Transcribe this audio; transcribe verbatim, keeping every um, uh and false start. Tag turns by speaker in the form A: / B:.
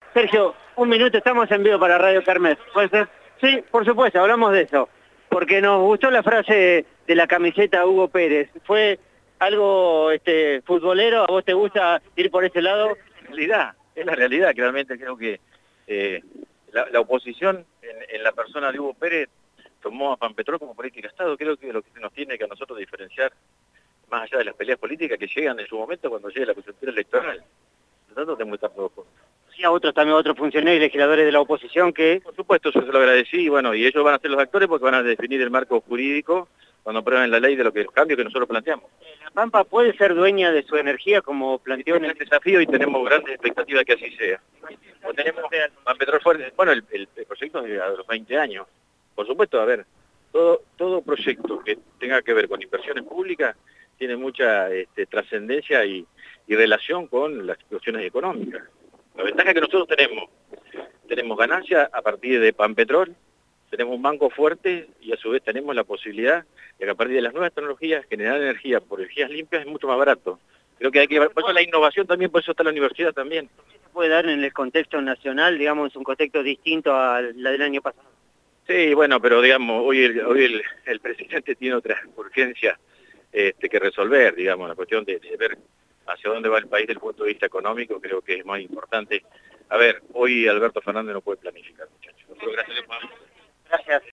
A: Sergio, un minuto, estamos en vivo para Radio Kermés. ¿Puede ser? Sí, por supuesto, hablamos de eso. Porque nos gustó la frase de la camiseta Hugo Pérez. ¿Fue algo este, futbolero? ¿A vos te gusta ir por ese lado?
B: Es la realidad, es la realidad que realmente creo que eh, la, la oposición en, en la persona de Hugo Pérez tomó a Pampetrol como política de Estado. Creo que lo que nos tiene que a nosotros diferenciar, más allá de las peleas políticas que llegan en su momento cuando llegue la coyuntura electoral, nosotros tenemos que estar todos juntos.
A: Sí, a otros también, otros funcionarios y legisladores de la oposición que...
B: Por supuesto, yo se lo agradecí, y bueno, y ellos van a ser los actores porque van a definir el marco jurídico cuando aprueben la ley de lo que los cambios que nosotros planteamos.
A: ¿La Pampa puede ser dueña de su energía como planteó en
B: Es
A: el...
B: un desafío y tenemos grandes expectativas que así sea. O tenemos Pampetrol fuerte, bueno, el, el, el proyecto es de a los veinte años. Por supuesto, a ver, todo, todo proyecto que tenga que ver con inversiones públicas tiene mucha este, trascendencia y, y relación con las cuestiones económicas. La ventaja que nosotros tenemos, tenemos ganancia a partir de Pampetrol, tenemos un banco fuerte y a su vez tenemos la posibilidad de que a partir de las nuevas tecnologías generar energía por energías limpias es mucho más barato. Creo que hay que, por eso la innovación también, por eso está la universidad también.
A: ¿Se puede dar en el contexto nacional, digamos, un contexto distinto a la del año pasado?
B: Sí, bueno, pero digamos, hoy el, hoy el, el presidente tiene otra urgencia este, que resolver, digamos, la cuestión de, de ver hacia dónde va el país desde el punto de vista económico, creo que es más importante. A ver, hoy Alberto Fernández no puede planificar, muchachos.
A: Gracias.